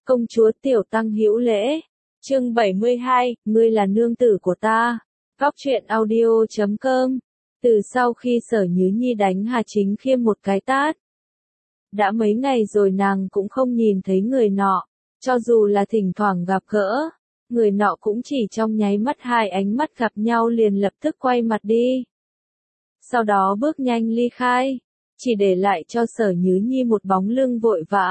Công chúa Tiểu Tăng hữu lễ. Chương 72, ngươi là nương tử của ta. Góc truyện audio.com. Từ sau khi Sở Nhứ Nhi đánh Hà Chính Khiêm một cái tát, đã mấy ngày rồi nàng cũng không nhìn thấy người nọ, cho dù là thỉnh thoảng gặp gỡ, người nọ cũng chỉ trong nháy mắt hai ánh mắt gặp nhau liền lập tức quay mặt đi. Sau đó bước nhanh ly khai, chỉ để lại cho Sở Nhứ Nhi một bóng lưng vội vã.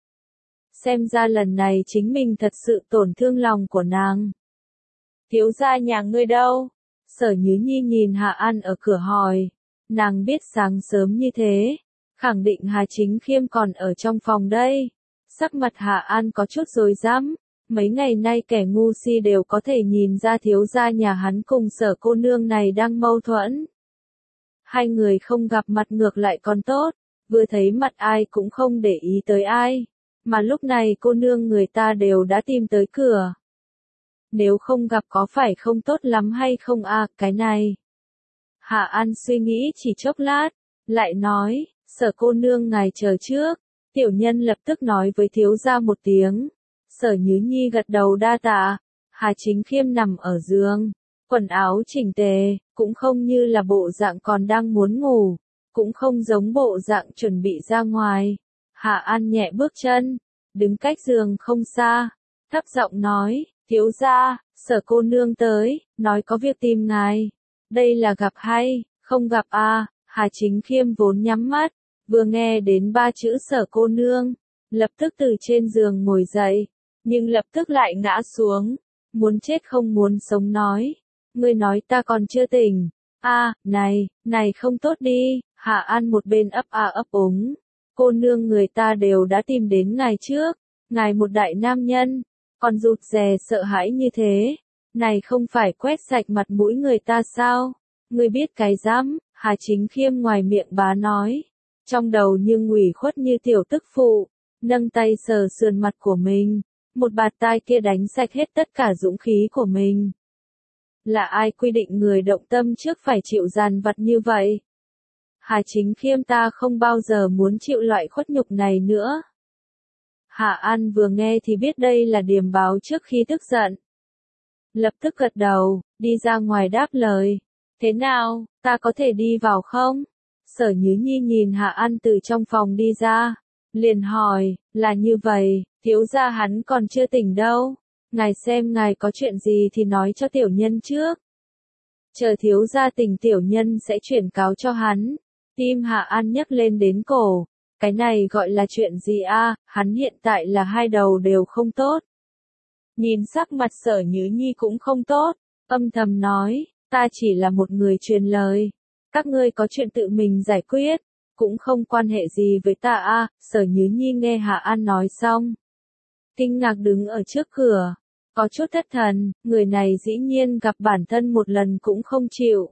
Xem ra lần này chính mình thật sự tổn thương lòng của nàng. Thiếu gia nhà ngươi đâu? Sở Nhứ Nhi nhìn Hạ An ở cửa hỏi. Nàng biết sáng sớm như thế, khẳng định Hà Chính Khiêm còn ở trong phòng đây. Sắc mặt Hạ An có chút rối rắm. Mấy ngày nay kẻ ngu si đều có thể nhìn ra thiếu gia nhà hắn cùng Sở cô nương này đang mâu thuẫn. Hai người không gặp mặt ngược lại còn tốt, vừa thấy mặt ai cũng không để ý tới ai. Mà lúc này cô nương người ta đều đã tìm tới cửa. Nếu không gặp có phải không tốt lắm hay không à, cái này. Hạ An suy nghĩ chỉ chốc lát, lại nói, Sở cô nương ngài chờ trước. Tiểu nhân lập tức nói với thiếu gia một tiếng. Sở Nhứ Nhi gật đầu đa tạ. Hà Chính Khiêm nằm ở giường, quần áo chỉnh tề, cũng không như là bộ dạng còn đang muốn ngủ, cũng không giống bộ dạng chuẩn bị ra ngoài. Hạ An nhẹ bước chân, đứng cách giường không xa, thấp giọng nói, thiếu gia, Sở cô nương tới, nói có việc tìm ngài. Đây là gặp hay, không gặp à? Hà Chính Khiêm vốn nhắm mắt, vừa nghe đến ba chữ Sở cô nương, lập tức từ trên giường ngồi dậy, nhưng lập tức lại ngã xuống, muốn chết không muốn sống nói, ngươi nói ta còn chưa tỉnh. À, này không tốt đi. Hạ An một bên ấp a ấp úng. Cô nương người ta đều đã tìm đến ngài trước, ngài một đại nam nhân, còn rụt rè sợ hãi như thế, này không phải quét sạch mặt mũi người ta sao? Ngươi biết cái dám? Hà Chính Khiêm ngoài miệng bá nói, trong đầu nhưng ủy khuất như tiểu tức phụ, nâng tay sờ sườn mặt của mình, một bạt tai kia đánh sạch hết tất cả dũng khí của mình. Là ai quy định người động tâm trước phải chịu dằn vặt như vậy? Hà Chính Khiêm ta không bao giờ muốn chịu loại khuất nhục này nữa. Hạ An vừa nghe thì biết đây là điềm báo trước khi tức giận. Lập tức gật đầu, đi ra ngoài đáp lời. Thế nào, ta có thể đi vào không? Sở Nhứ Nhi nhìn Hạ An từ trong phòng đi ra, liền hỏi, là như vậy, thiếu gia hắn còn chưa tỉnh đâu. Ngài xem ngài có chuyện gì thì nói cho tiểu nhân trước. Chờ thiếu gia tỉnh tiểu nhân sẽ chuyển cáo cho hắn. Tim Hạ An nhấc lên đến cổ. Cái này gọi là chuyện gì a? Hắn hiện tại là hai đầu đều không tốt. Nhìn sắc mặt Sở Nhứ Nhi cũng không tốt, âm thầm nói, ta chỉ là một người truyền lời. Các ngươi có chuyện tự mình giải quyết, cũng không quan hệ gì với ta a. Sở Nhứ Nhi nghe Hạ An nói xong, kinh ngạc đứng ở trước cửa, có chút thất thần, người này dĩ nhiên gặp bản thân một lần cũng không chịu.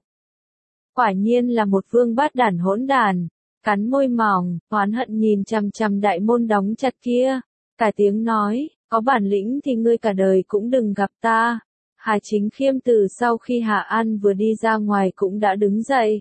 Quả nhiên là một vương bát đản hỗn đản. Cắn môi mỏng, oán hận nhìn chằm chằm đại môn đóng chặt kia, cả tiếng nói, có bản lĩnh thì ngươi cả đời cũng đừng gặp ta. Hà Chính Khiêm từ sau khi Hạ An vừa đi ra ngoài cũng đã đứng dậy.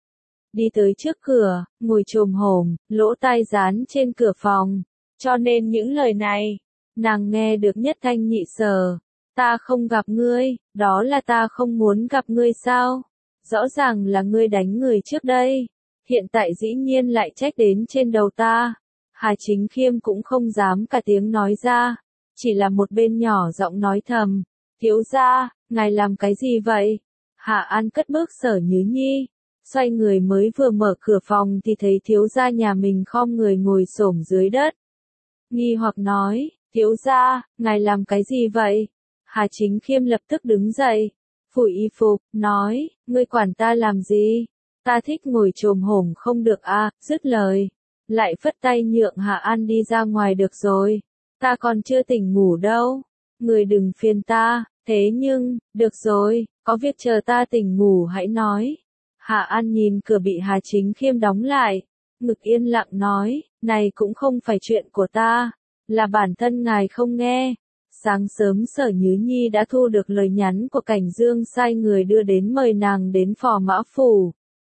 Đi tới trước cửa, ngồi chồm hổm, lỗ tai dán trên cửa phòng. Cho nên những lời này, nàng nghe được nhất thanh nhị sở. Ta không gặp ngươi, đó là ta không muốn gặp ngươi sao? Rõ ràng là ngươi đánh người trước đây. Hiện tại dĩ nhiên lại trách đến trên đầu ta. Hà Chính Khiêm cũng không dám cả tiếng nói ra, chỉ là một bên nhỏ giọng nói thầm, thiếu gia, ngài làm cái gì vậy? Hạ An cất bước Sở Nhứ Nhi, xoay người mới vừa mở cửa phòng thì thấy thiếu gia nhà mình khom người ngồi xổm dưới đất. Nghi hoặc nói, thiếu gia, ngài làm cái gì vậy? Hà Chính Khiêm lập tức đứng dậy, phủi y phục, nói, ngươi quản ta làm gì? Ta thích ngồi chồm hổm không được à? Dứt lời, lại phất tay nhượng Hạ An đi ra ngoài được rồi. Ta còn chưa tỉnh ngủ đâu. Người đừng phiền ta, thế nhưng, được rồi, có việc chờ ta tỉnh ngủ hãy nói. Hạ An nhìn cửa bị Hà Chính Khiêm đóng lại, ngực yên lặng nói, này cũng không phải chuyện của ta, là bản thân ngài không nghe. Sáng sớm Sở Nhứ Nhi đã thu được lời nhắn của Cảnh Dương sai người đưa đến mời nàng đến Phò Mã Phủ.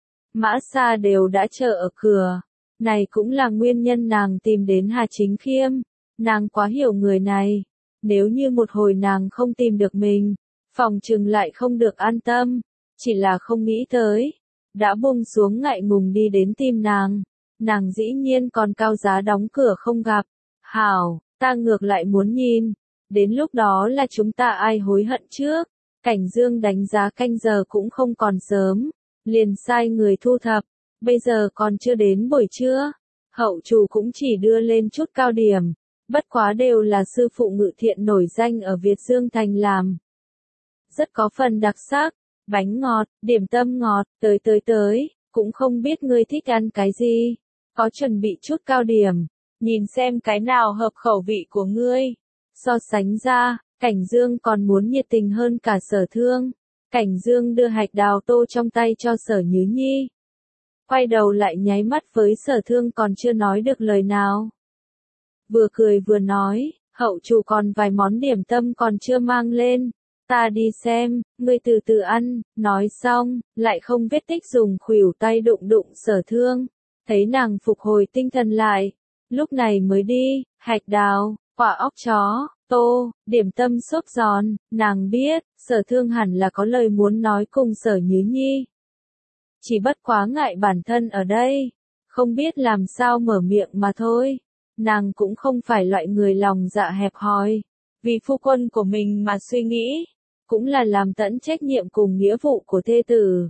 Mã Sa đều đã chờ ở cửa, này cũng là nguyên nhân nàng tìm đến Hà Chính Khiêm. Nàng quá hiểu người này. Nếu như một hồi nàng không tìm được mình, phòng chừng lại không được an tâm. Chỉ là không nghĩ tới. Đã buông xuống ngại ngùng đi đến tìm nàng. Nàng dĩ nhiên còn cao giá đóng cửa không gặp. Hảo, ta ngược lại muốn nhìn. Đến lúc đó là chúng ta ai hối hận trước. Cảnh Dương đánh giá canh giờ cũng không còn sớm. Liền sai người thu thập. Bây giờ còn chưa đến buổi trưa. Hậu chủ cũng chỉ đưa lên chút cao điểm. Bất quá đều là sư phụ Ngự Thiện nổi danh ở Việt Dương Thành làm. Rất có phần đặc sắc. Bánh ngọt, điểm tâm ngọt, tới, cũng không biết ngươi thích ăn cái gì. Có chuẩn bị chút cao điểm. Nhìn xem cái nào hợp khẩu vị của ngươi. So sánh ra, Cảnh Dương còn muốn nhiệt tình hơn cả Sở Thương. Cảnh Dương đưa hạch đào tô trong tay cho Sở Nhứ Nhi. Quay đầu lại nháy mắt với Sở Thương còn chưa nói được lời nào. Vừa cười vừa nói, hậu chủ còn vài món điểm tâm còn chưa mang lên. Ta đi xem, ngươi từ từ ăn, nói xong, lại không vết tích dùng khuỷu tay đụng đụng Sở Thương. Thấy nàng phục hồi tinh thần lại, lúc này mới đi, hạch đào, quả óc chó, tô, điểm tâm xốp giòn, nàng biết, Sở Thương hẳn là có lời muốn nói cùng Sở Nhứ Nhi. Chỉ bất quá ngại bản thân ở đây, không biết làm sao mở miệng mà thôi. Nàng cũng không phải loại người lòng dạ hẹp hòi, vì phu quân của mình mà suy nghĩ, cũng là làm tận trách nhiệm cùng nghĩa vụ của thê tử.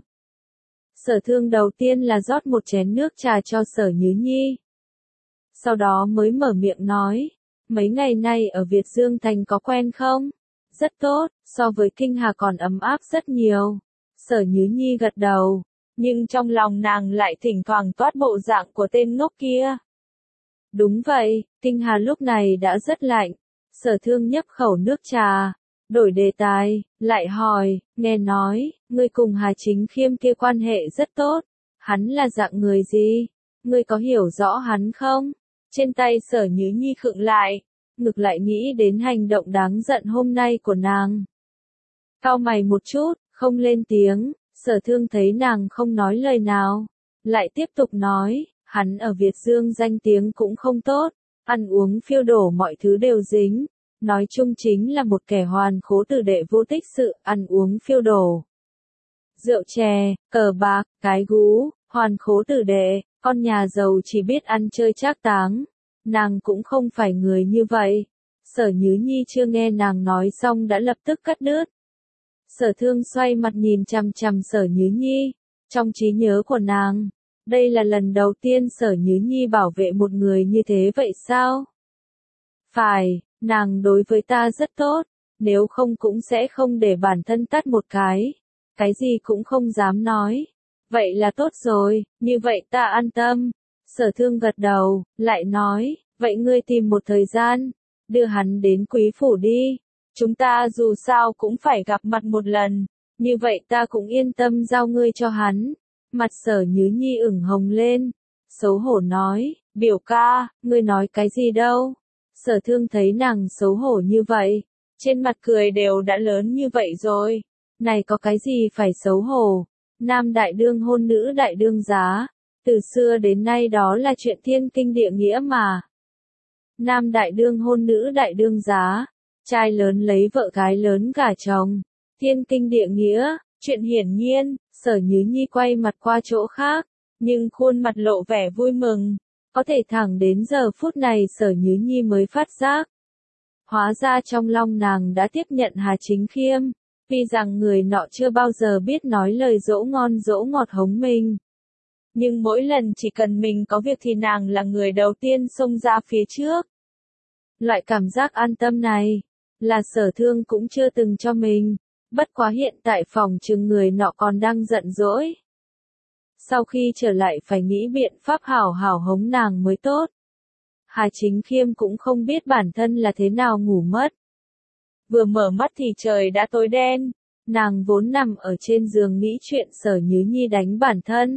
Sở Thương đầu tiên là rót một chén nước trà cho Sở Nhứ Nhi. Sau đó mới mở miệng nói, mấy ngày nay ở Việt Dương Thành có quen không? Rất tốt, so với Kinh Hà còn ấm áp rất nhiều. Sở Nhứ Nhi gật đầu, nhưng trong lòng nàng lại thỉnh thoảng toát bộ dạng của tên ngốc kia. Đúng vậy, Kinh Hà lúc này đã rất lạnh. Sở Thương nhấp khẩu nước trà, đổi đề tài, lại hỏi, nghe nói, ngươi cùng Hà Chính Khiêm kia quan hệ rất tốt. Hắn là dạng người gì? Ngươi có hiểu rõ hắn không? Trên tay Sở Nhứ Nhi khựng lại, ngược lại nghĩ đến hành động đáng giận hôm nay của nàng. Cau mày một chút, không lên tiếng, Sở Thương thấy nàng không nói lời nào, lại tiếp tục nói, hắn ở Việt Dương danh tiếng cũng không tốt, ăn uống phiêu đổ mọi thứ đều dính, nói chung chính là một kẻ hoàn khố tử đệ vô tích sự, ăn uống phiêu đổ. Rượu chè, cờ bạc, cái gú, hoàn khố tử đệ, con nhà giàu chỉ biết ăn chơi trác táng. Nàng cũng không phải người như vậy. Sở Nhứ Nhi chưa nghe nàng nói xong đã lập tức cắt đứt. Sở Thương xoay mặt nhìn chằm chằm Sở Nhứ Nhi. Trong trí nhớ của nàng, đây là lần đầu tiên Sở Nhứ Nhi bảo vệ một người như thế vậy sao? Phải, nàng đối với ta rất tốt, nếu không cũng sẽ không để bản thân tát một cái gì cũng không dám nói. Vậy là tốt rồi, như vậy ta an tâm. Sở Thương gật đầu, lại nói, vậy ngươi tìm một thời gian, đưa hắn đến Quý phủ đi. Chúng ta dù sao cũng phải gặp mặt một lần, như vậy ta cũng yên tâm giao ngươi cho hắn. Mặt Sở Nhứ Nhi ửng hồng lên, xấu hổ nói, biểu ca, ngươi nói cái gì đâu. Sở Thương thấy nàng xấu hổ như vậy, trên mặt cười đều đã lớn như vậy rồi. Này có cái gì phải xấu hổ, nam đại đương hôn nữ đại đương giá. Từ xưa đến nay đó là chuyện thiên kinh địa nghĩa mà. Nam đại đương hôn nữ đại đương giá, trai lớn lấy vợ gái lớn gả chồng, thiên kinh địa nghĩa, chuyện hiển nhiên. Sở Nhứ Nhi quay mặt qua chỗ khác, nhưng khuôn mặt lộ vẻ vui mừng, có thể thẳng đến giờ phút này Sở Nhứ Nhi mới phát giác. Hóa ra trong lòng nàng đã tiếp nhận Hà Chính Khiêm, vì rằng người nọ chưa bao giờ biết nói lời dỗ ngon dỗ ngọt hống mình. Nhưng mỗi lần chỉ cần mình có việc thì nàng là người đầu tiên xông ra phía trước. Loại cảm giác an tâm này, là Sở Thương cũng chưa từng cho mình, bất quá hiện tại phòng chừng người nọ còn đang giận dỗi. Sau khi trở lại phải nghĩ biện pháp hảo hảo hống nàng mới tốt. Hà Chính Khiêm cũng không biết bản thân là thế nào ngủ mất. Vừa mở mắt thì trời đã tối đen, nàng vốn nằm ở trên giường nghĩ chuyện Sở Nhứ Nhi đánh bản thân.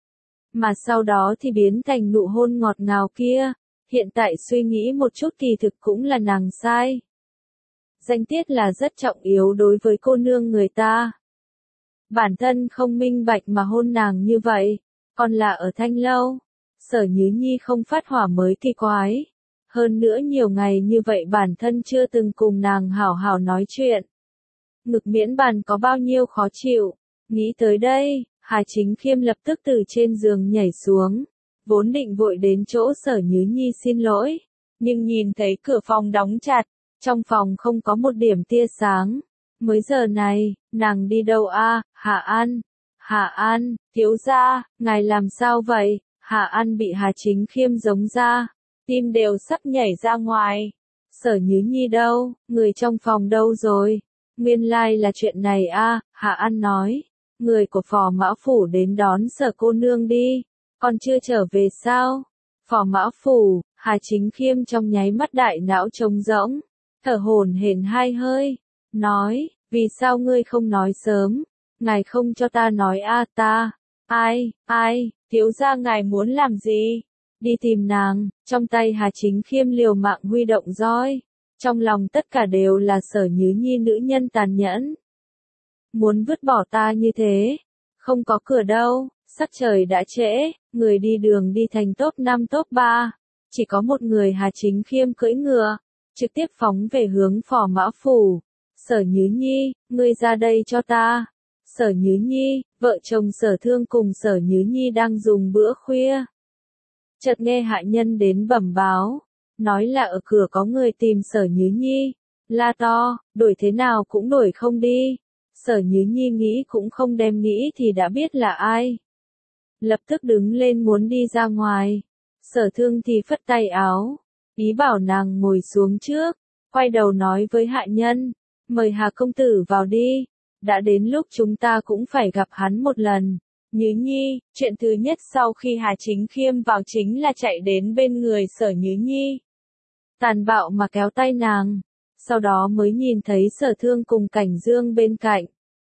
Mà sau đó thì biến thành nụ hôn ngọt ngào kia, hiện tại suy nghĩ một chút kỳ thực cũng là nàng sai. Danh tiết là rất trọng yếu đối với cô nương người ta. Bản thân không minh bạch mà hôn nàng như vậy, còn là ở Thanh Lâu. Sở Nhứ Nhi không phát hỏa mới kỳ quái. Hơn nữa nhiều ngày như vậy bản thân chưa từng cùng nàng hảo hảo nói chuyện. Ngực miễn bàn có bao nhiêu khó chịu. Nghĩ tới đây, Hà Chính Khiêm lập tức từ trên giường nhảy xuống. Vốn định vội đến chỗ Sở Nhứ Nhi xin lỗi. Nhưng nhìn thấy cửa phòng đóng chặt. Trong phòng không có một điểm tia sáng. Mới giờ này, nàng đi đâu a? Hà An. Hà An, thiếu gia, ngài làm sao vậy? Hà An bị Hà Chính Khiêm giống ra. Tim đều sắp nhảy ra ngoài. Sở Nhứ Nhi đâu? Người trong phòng đâu rồi? Nguyên lai là chuyện này a. Hà An nói. Người của Phò Mã Phủ đến đón Sở cô nương đi. Còn chưa trở về sao? Phò Mã Phủ, Hà Chính Khiêm trong nháy mắt đại não trống rỗng. Thở hổn hển hai hơi. Nói, vì sao ngươi không nói sớm? Ngài không cho ta nói a ta. Ai, thiếu gia ngài muốn làm gì? Đi tìm nàng. Trong tay Hà Chính Khiêm liều mạng huy động roi. Trong lòng tất cả đều là Sở Nhứ Nhi nữ nhân tàn nhẫn. Muốn vứt bỏ ta như thế. Không có cửa đâu. Sắc trời đã trễ. Người đi đường đi thành top 5 top 3. Chỉ có một người Hà Chính Khiêm cưỡi ngựa. Trực tiếp phóng về hướng Phò Mã Phủ. Sở Nhứ Nhi, ngươi ra đây cho ta. Sở Nhứ Nhi, vợ chồng Sở Thương cùng Sở Nhứ Nhi đang dùng bữa khuya. Chợt nghe hạ nhân đến bẩm báo. Nói là ở cửa có người tìm Sở Nhứ Nhi. La to, đuổi thế nào cũng đuổi không đi. Sở Nhứ Nhi nghĩ cũng không đem nghĩ thì đã biết là ai. Lập tức đứng lên muốn đi ra ngoài. Sở Thương thì phất tay áo. Ý bảo nàng ngồi xuống trước. Quay đầu nói với hạ nhân. Mời Hà công tử vào đi. Đã đến lúc chúng ta cũng phải gặp hắn một lần. Nhứ Nhi, chuyện thứ nhất sau khi Hà Chính Khiêm vào chính là chạy đến bên người Sở Nhứ Nhi. Tàn bạo mà kéo tay nàng. Sau đó mới nhìn thấy Sở Thương cùng Cảnh Dương bên cạnh.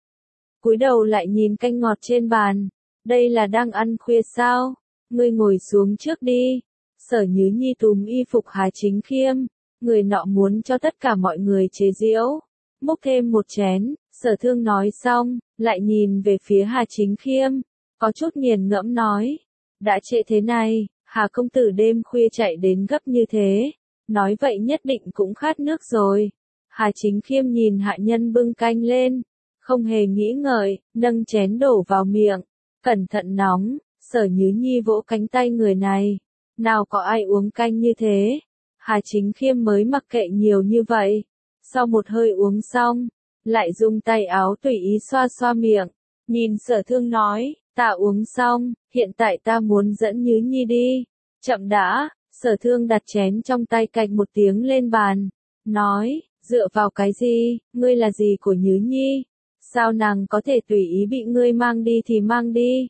Cúi đầu lại nhìn canh ngọt trên bàn. Đây là đang ăn khuya sao? Ngươi ngồi xuống trước đi. Sở Nhứ Nhi túm y phục Hà Chính Khiêm. Người nọ muốn cho tất cả mọi người chế giễu. Múc thêm một chén. Sở Thương nói xong, lại nhìn về phía Hà Chính Khiêm. Có chút nghiền ngẫm nói. Đã trễ thế này, Hà công tử đêm khuya chạy đến gấp như thế. Nói vậy nhất định cũng khát nước rồi. Hà Chính Khiêm nhìn hạ nhân bưng canh lên. Không hề nghĩ ngợi, nâng chén đổ vào miệng. Cẩn thận nóng, Sở Nhứ Nhi vỗ cánh tay người này. Nào có ai uống canh như thế. Hà Chính Khiêm mới mặc kệ nhiều như vậy. Sau một hơi uống xong, lại dùng tay áo tùy ý xoa xoa miệng. Nhìn Sở Thương nói, ta uống xong, hiện tại ta muốn dẫn Nhứ Nhi đi. Chậm đã, Sở Thương đặt chén trong tay cạch một tiếng lên bàn. Nói, dựa vào cái gì, ngươi là gì của Nhứ Nhi? Sao nàng có thể tùy ý bị ngươi mang đi thì mang đi?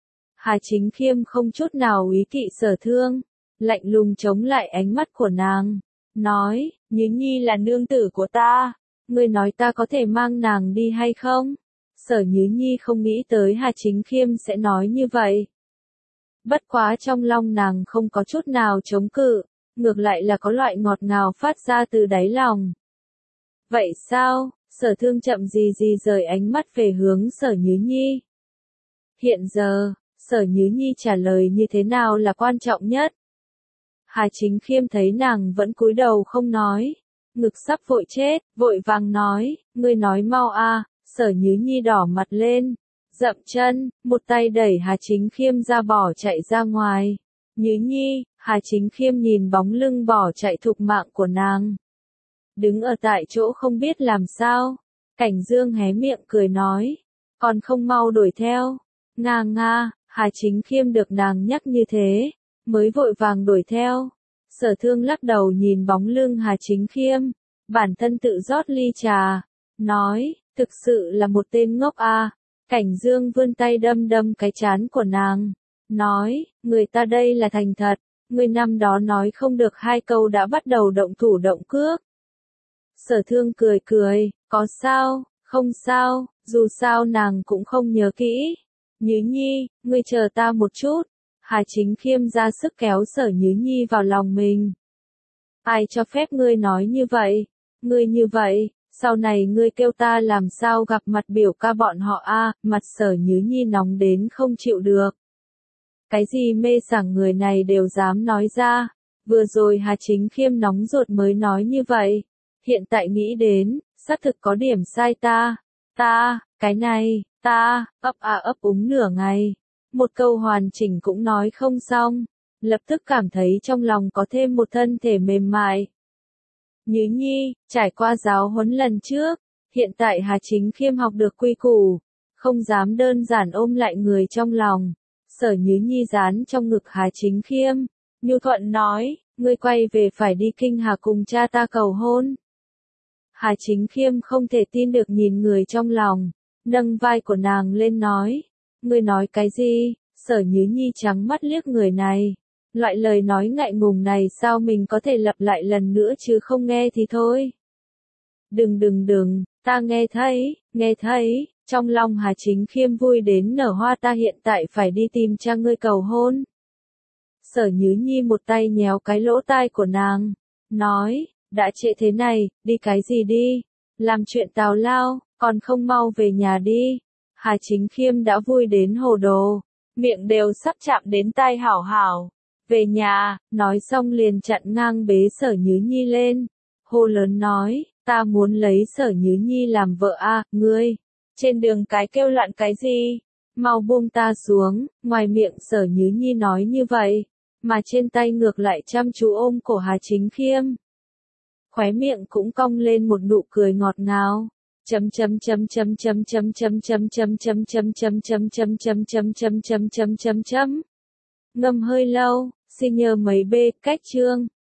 Hà Chính Khiêm không chút nào úy kỵ Sở Thương. Lạnh lùng chống lại ánh mắt của nàng. Nói, Nhứ Nhi là nương tử của ta. Ngươi nói ta có thể mang nàng đi hay không? Sở Nhứ Nhi không nghĩ tới Hà Chính Khiêm sẽ nói như vậy. Bất quá trong lòng nàng không có chút nào chống cự, ngược lại là có loại ngọt ngào phát ra từ đáy lòng. Vậy sao? Sở Thương chậm gì gì rời ánh mắt về hướng Sở Nhứ Nhi. Hiện giờ, Sở Nhứ Nhi trả lời như thế nào là quan trọng nhất? Hà Chính Khiêm thấy nàng vẫn cúi đầu không nói. Ngực sắp vội chết, vội vàng nói, ngươi nói mau a. Sở Nhứ Nhi đỏ mặt lên, dậm chân, một tay đẩy Hà Chính Khiêm ra bỏ chạy ra ngoài. Nhứ Nhi, Hà Chính Khiêm nhìn bóng lưng bỏ chạy thục mạng của nàng. Đứng ở tại chỗ không biết làm sao. Cảnh Dương hé miệng cười nói, còn không mau đuổi theo. Nga, Hà Chính Khiêm được nàng nhắc như thế, mới vội vàng đuổi theo. Sở Thương lắc đầu nhìn bóng lưng Hà Chính Khiêm, bản thân tự rót ly trà, nói, thực sự là một tên ngốc a. Cảnh Dương vươn tay đâm đâm cái trán của nàng, nói, người ta đây là thành thật, người năm đó nói không được hai câu đã bắt đầu động thủ động cước. Sở Thương cười, có sao, không sao, dù sao nàng cũng không nhớ kỹ. Nhứ Nhi, ngươi chờ ta một chút. Hà Chính Khiêm ra sức kéo Sở Nhứ Nhi vào lòng mình. Ai cho phép ngươi nói như vậy? Ngươi như vậy, sau này ngươi kêu ta làm sao gặp mặt biểu ca bọn họ a? Mặt Sở Nhứ Nhi nóng đến không chịu được. Cái gì mê sảng người này đều dám nói ra. Vừa rồi Hà Chính Khiêm nóng ruột mới nói như vậy. Hiện tại nghĩ đến, xác thực có điểm sai cái này, ấp úng nửa ngày. Một câu hoàn chỉnh cũng nói không xong. Lập tức cảm thấy trong lòng có thêm một thân thể mềm mại. Nhứ Nhi, trải qua giáo huấn lần trước, hiện tại Hà Chính Khiêm học được quy củ, không dám đơn giản ôm lại người trong lòng. Sở Nhứ Nhi dán trong ngực Hà Chính Khiêm, nhu thuận nói, ngươi quay về phải đi Kinh Hà cùng cha ta cầu hôn. Hà Chính Khiêm không thể tin được nhìn người trong lòng, nâng vai của nàng lên nói, ngươi nói cái gì? Sở Nhứ Nhi trắng mắt liếc người này. Loại lời nói ngại ngùng này sao mình có thể lặp lại lần nữa chứ không nghe thì thôi. Đừng, ta nghe thấy, trong lòng Hà Chính Khiêm vui đến nở hoa, ta hiện tại phải đi tìm cha ngươi cầu hôn. Sở Nhứ Nhi một tay nhéo cái lỗ tai của nàng, nói, đã trễ thế này, đi cái gì đi, làm chuyện tào lao, còn không mau về nhà đi. Hà Chính Khiêm đã vui đến hồ đồ, miệng đều sắp chạm đến tai hảo hảo. Về nhà, nói xong liền chặn ngang bế Sở Nhứ Nhi lên, hô lớn nói, ta muốn lấy Sở Nhứ Nhi làm vợ a, ngươi, trên đường cái kêu loạn cái gì, mau buông ta xuống. Ngoài miệng Sở Nhứ Nhi nói như vậy, mà trên tay ngược lại chăm chú ôm cổ Hà Chính Khiêm. Khóe miệng cũng cong lên một nụ cười ngọt ngào. Ngâm hơi lâu, xin nhờ mấy B cách chương.